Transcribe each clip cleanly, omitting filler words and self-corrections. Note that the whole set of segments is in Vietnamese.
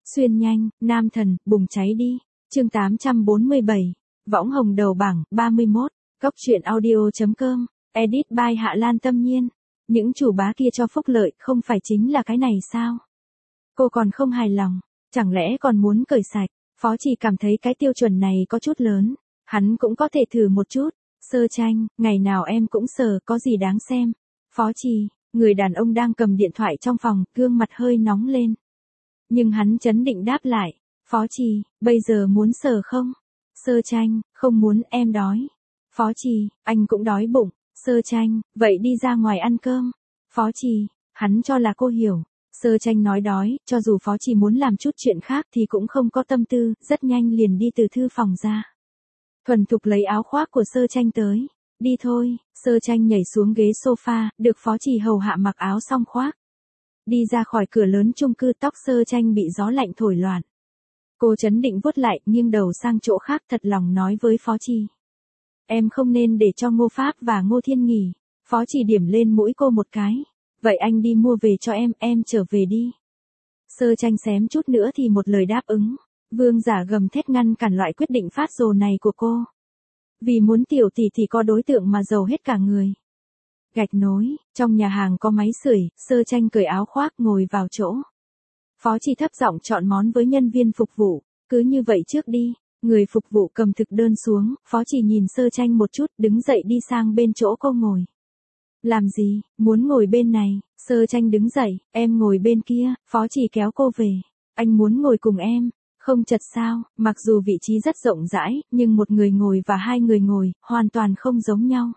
Xuyên nhanh, nam thần, bùng cháy đi. Chương 847. Võng hồng đầu bảng, 31. Góc truyện audio.com. Edit by Hạ Lan Tâm Nhiên. Những chủ bá kia cho phúc lợi không phải chính là cái này sao? Cô còn không hài lòng, chẳng lẽ còn muốn cởi sạch? Phó Chỉ cảm thấy cái tiêu chuẩn này có chút lớn, hắn cũng có thể thử một chút. Sơ Tranh, ngày nào em cũng sờ, có gì đáng xem. Phó Chỉ, người đàn ông đang cầm điện thoại trong phòng, gương mặt hơi nóng lên. Nhưng hắn trấn định đáp lại, Phó Chỉ, bây giờ muốn sờ không? Sơ Tranh, không muốn, em đói. Phó Chỉ, anh cũng đói bụng. Sơ Tranh, vậy đi ra ngoài ăn cơm. Phó Chỉ, hắn cho là cô hiểu. Sơ Tranh nói đói, cho dù Phó Chỉ muốn làm chút chuyện khác thì cũng không có tâm tư, rất nhanh liền đi từ thư phòng ra. Thuần thục lấy áo khoác của Sơ Tranh tới. Đi thôi. Sơ Tranh nhảy xuống ghế sofa, được Phó Chỉ hầu hạ mặc áo xong khoác. Đi ra khỏi cửa lớn chung cư, tóc Sơ Tranh bị gió lạnh thổi loạn. Cô trấn định vuốt lại, nghiêng đầu sang chỗ khác, thật lòng nói với Phó Chỉ. Em không nên để cho Ngô Pháp và Ngô Thiên nghỉ. Phó Chỉ điểm lên mũi cô một cái. Vậy anh đi mua về cho em trở về đi. Sơ Tranh xém chút nữa thì một lời đáp ứng. Vương Giả gầm thét ngăn cản loại quyết định phát rồ này của cô. Vì muốn tiểu tỷ thì có đối tượng mà giàu hết cả người. Gạch nối, trong nhà hàng có máy sưởi, Sơ Tranh cởi áo khoác ngồi vào chỗ. Phó Chỉ thấp giọng chọn món với nhân viên phục vụ, cứ như vậy trước đi. Người phục vụ cầm thực đơn xuống, Phó Chỉ nhìn Sơ Tranh một chút, đứng dậy đi sang bên chỗ cô ngồi. Làm gì, muốn ngồi bên này? Sơ Tranh đứng dậy, em ngồi bên kia. Phó Chỉ kéo cô về. Anh muốn ngồi cùng em, không chật sao? Mặc dù vị trí rất rộng rãi, nhưng một người ngồi và hai người ngồi, hoàn toàn không giống nhau.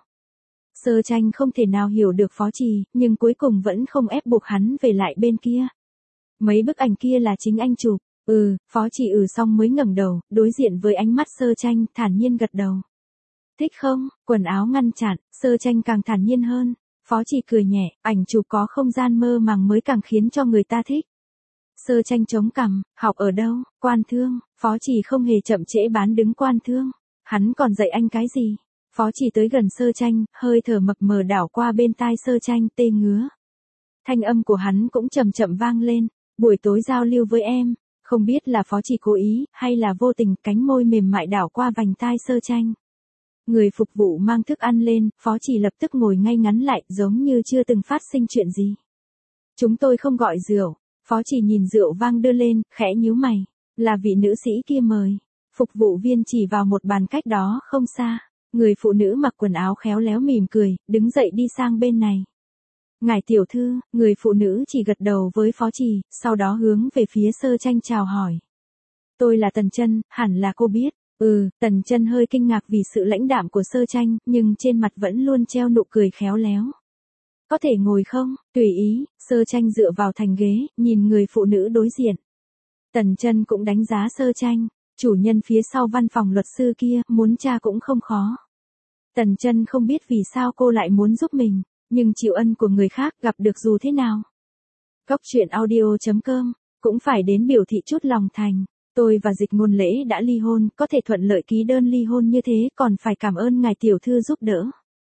Sơ Tranh không thể nào hiểu được Phó Chỉ, nhưng cuối cùng vẫn không ép buộc hắn về lại bên kia. Mấy bức ảnh kia là chính anh chụp. Phó Chỉ xong mới ngẩng đầu, đối diện với ánh mắt Sơ Tranh, thản nhiên gật đầu. Thích không? Quần áo ngăn chặn, Sơ Tranh càng thản nhiên hơn. Phó Chỉ cười nhẹ, ảnh chụp có không gian mơ màng mới càng khiến cho người ta thích. Sơ Tranh chống cằm, học ở đâu? Quan Thương. Phó Chỉ không hề chậm trễ bán đứng Quan Thương. Hắn còn dạy anh cái gì? Phó Chỉ tới gần Sơ Tranh, hơi thở mập mờ đảo qua bên tai Sơ Tranh, tê ngứa. Thanh âm của hắn cũng chậm chậm vang lên. Buổi tối giao lưu với em. Không biết là Phó Chỉ cố ý, hay là vô tình, cánh môi mềm mại đảo qua vành tai Sơ Tranh. Người phục vụ mang thức ăn lên, Phó Chỉ lập tức ngồi ngay ngắn lại, giống như chưa từng phát sinh chuyện gì. Chúng tôi không gọi rượu. Phó Chỉ nhìn rượu vang đưa lên, khẽ nhíu mày. Là vị nữ sĩ kia mời. Phục vụ viên chỉ vào một bàn cách đó không xa. Người phụ nữ mặc quần áo khéo léo mỉm cười, đứng dậy đi sang bên này. Ngài tiểu thư, người phụ nữ chỉ gật đầu với Phó Chỉ, sau đó hướng về phía Sơ Tranh chào hỏi. Tôi là Tần Chân, hẳn là cô biết. Tần Chân hơi kinh ngạc vì sự lãnh đạm của Sơ Tranh, nhưng trên mặt vẫn luôn treo nụ cười khéo léo. Có thể ngồi không? Tùy ý. Sơ Tranh dựa vào thành ghế, nhìn người phụ nữ đối diện. Tần Chân cũng đánh giá Sơ Tranh, chủ nhân phía sau văn phòng luật sư kia, muốn tra cũng không khó. Tần Chân không biết vì sao cô lại muốn giúp mình, nhưng chịu ân của người khác gặp được dù thế nào. Góc truyện audio.com, cũng phải đến biểu thị chút lòng thành. Tôi và Dịch Ngôn Lễ đã ly hôn, có thể thuận lợi ký đơn ly hôn như thế, còn phải cảm ơn ngài tiểu thư giúp đỡ.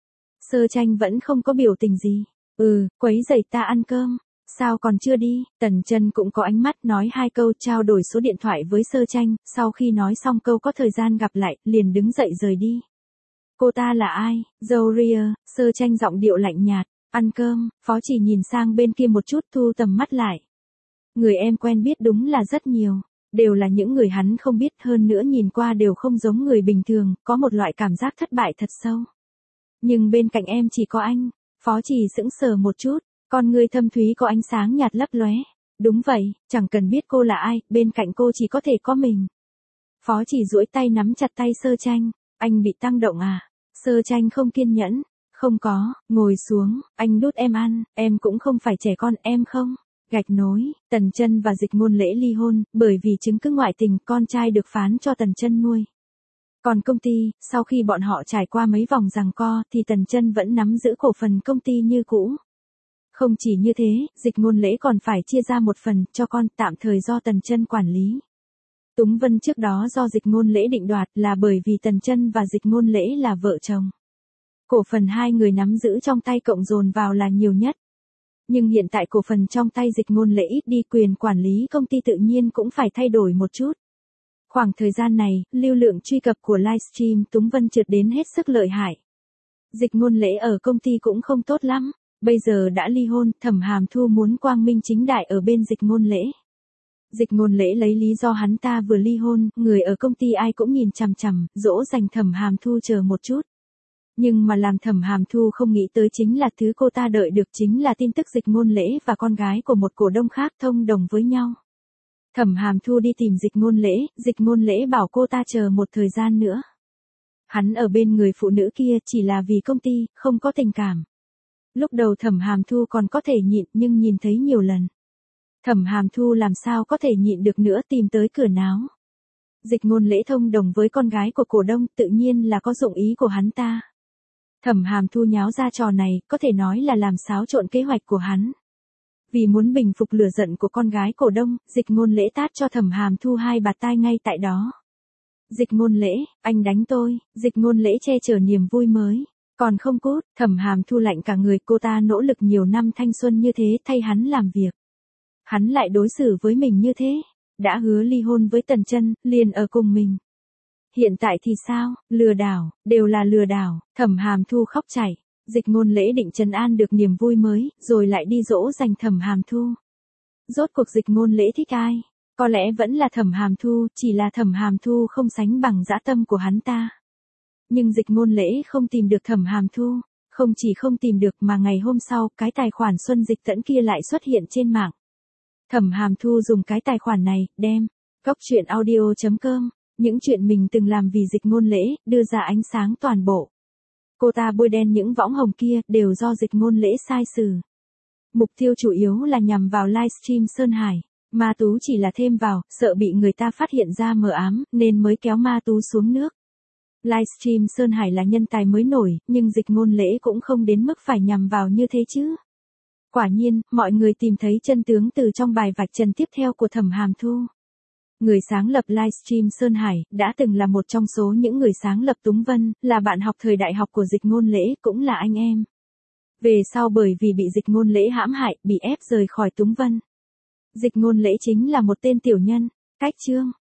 Sơ Tranh vẫn không có biểu tình gì. Quấy rầy ta ăn cơm. Sao còn chưa đi? Tần Chân cũng có ánh mắt, nói hai câu, trao đổi số điện thoại với Sơ Tranh, sau khi nói xong câu có thời gian gặp lại, liền đứng dậy rời đi. Cô ta là ai? Zoria. Sơ Tranh giọng điệu lạnh nhạt. Ăn cơm. Phó Chỉ nhìn sang bên kia một chút, thu tầm mắt lại. Người em quen biết đúng là rất nhiều. Đều là những người hắn không biết, hơn nữa nhìn qua đều không giống người bình thường, có một loại cảm giác thất bại thật sâu. Nhưng bên cạnh em chỉ có anh. Phó Chỉ sững sờ một chút, con người thâm thúy có ánh sáng nhạt lấp lóe. Đúng vậy, chẳng cần biết cô là ai, bên cạnh cô chỉ có thể có mình. Phó Chỉ duỗi tay nắm chặt tay Sơ Tranh. Anh bị tăng động à? Sơ Tranh không kiên nhẫn. Không có, ngồi xuống, anh đút em ăn, em cũng không phải trẻ con, em không. Gạch nối, Tần Chân và Dịch Ngôn Lễ ly hôn, bởi vì chứng cứ ngoại tình, con trai được phán cho Tần Chân nuôi. Còn công ty, sau khi bọn họ trải qua mấy vòng giằng co, thì Tần Chân vẫn nắm giữ cổ phần công ty như cũ. Không chỉ như thế, Dịch Ngôn Lễ còn phải chia ra một phần cho con, tạm thời do Tần Chân quản lý. Túng Vân trước đó do Dịch Ngôn Lễ định đoạt là bởi vì Tần Chân và Dịch Ngôn Lễ là vợ chồng. Cổ phần hai người nắm giữ trong tay cộng dồn vào là nhiều nhất. Nhưng hiện tại cổ phần trong tay Dịch Ngôn Lễ ít đi, quyền quản lý công ty tự nhiên cũng phải thay đổi một chút. Khoảng thời gian này, lưu lượng truy cập của livestream Túng Vân trượt đến hết sức lợi hại. Dịch Ngôn Lễ ở công ty cũng không tốt lắm, bây giờ đã ly hôn, Thẩm Hàm Thu muốn quang minh chính đại ở bên Dịch Ngôn Lễ. Dịch Ngôn Lễ lấy lý do hắn ta vừa ly hôn, người ở công ty ai cũng nhìn chằm chằm, dỗ dành Thẩm Hàm Thu chờ một chút. Nhưng mà làm Thẩm Hàm Thu không nghĩ tới chính là thứ cô ta đợi được chính là tin tức Dịch Ngôn Lễ và con gái của một cổ đông khác thông đồng với nhau. Thẩm Hàm Thu đi tìm Dịch Ngôn Lễ bảo cô ta chờ một thời gian nữa. Hắn ở bên người phụ nữ kia chỉ là vì công ty, không có tình cảm. Lúc đầu Thẩm Hàm Thu còn có thể nhịn nhưng nhìn thấy nhiều lần. Thẩm Hàm Thu làm sao có thể nhịn được nữa, tìm tới cửa náo. Dịch Ngôn Lễ thông đồng với con gái của cổ đông tự nhiên là có dụng ý của hắn ta. Thẩm Hàm Thu nháo ra trò này có thể nói là làm xáo trộn kế hoạch của hắn. Vì muốn bình phục lửa giận của con gái cổ đông, Dịch Ngôn Lễ tát cho Thẩm Hàm Thu 2 bạt tai ngay tại đó. Dịch Ngôn Lễ, anh đánh tôi. Dịch Ngôn Lễ che chở niềm vui mới. Còn không cút, Thẩm Hàm Thu lạnh cả người, cô ta nỗ lực nhiều năm thanh xuân như thế thay hắn làm việc. Hắn lại đối xử với mình như thế, đã hứa ly hôn với Tần Chân, liền ở cùng mình. Hiện tại thì sao, lừa đảo, đều là lừa đảo, Thẩm Hàm Thu khóc chảy. Dịch Ngôn Lễ định trấn an được niềm vui mới, rồi lại đi dỗ dành Thẩm Hàm Thu. Rốt cuộc Dịch Ngôn Lễ thích ai? Có lẽ vẫn là Thẩm Hàm Thu, chỉ là Thẩm Hàm Thu không sánh bằng dã tâm của hắn ta. Nhưng Dịch Ngôn Lễ không tìm được Thẩm Hàm Thu, không chỉ không tìm được mà ngày hôm sau, cái tài khoản Xuân Dịch Tẫn kia lại xuất hiện trên mạng. Thẩm Hàm Thu dùng cái tài khoản này, đem coctruyện.audio.com, những chuyện mình từng làm vì Dịch Ngôn Lễ, đưa ra ánh sáng toàn bộ. Cô ta bôi đen những võng hồng kia, đều do Dịch Ngôn Lễ sai sử. Mục tiêu chủ yếu là nhằm vào livestream Sơn Hải. Ma Tú chỉ là thêm vào, sợ bị người ta phát hiện ra mờ ám, nên mới kéo Ma Tú xuống nước. Livestream Sơn Hải là nhân tài mới nổi, nhưng Dịch Ngôn Lễ cũng không đến mức phải nhằm vào như thế chứ. Quả nhiên, mọi người tìm thấy chân tướng từ trong bài vạch trần tiếp theo của Thẩm Hàm Thu. Người sáng lập livestream Sơn Hải, đã từng là một trong số những người sáng lập Túng Vân, là bạn học thời đại học của Dịch Ngôn Lễ, cũng là anh em. Về sau bởi vì bị Dịch Ngôn Lễ hãm hại, bị ép rời khỏi Túng Vân. Dịch Ngôn Lễ chính là một tên tiểu nhân. Cách chương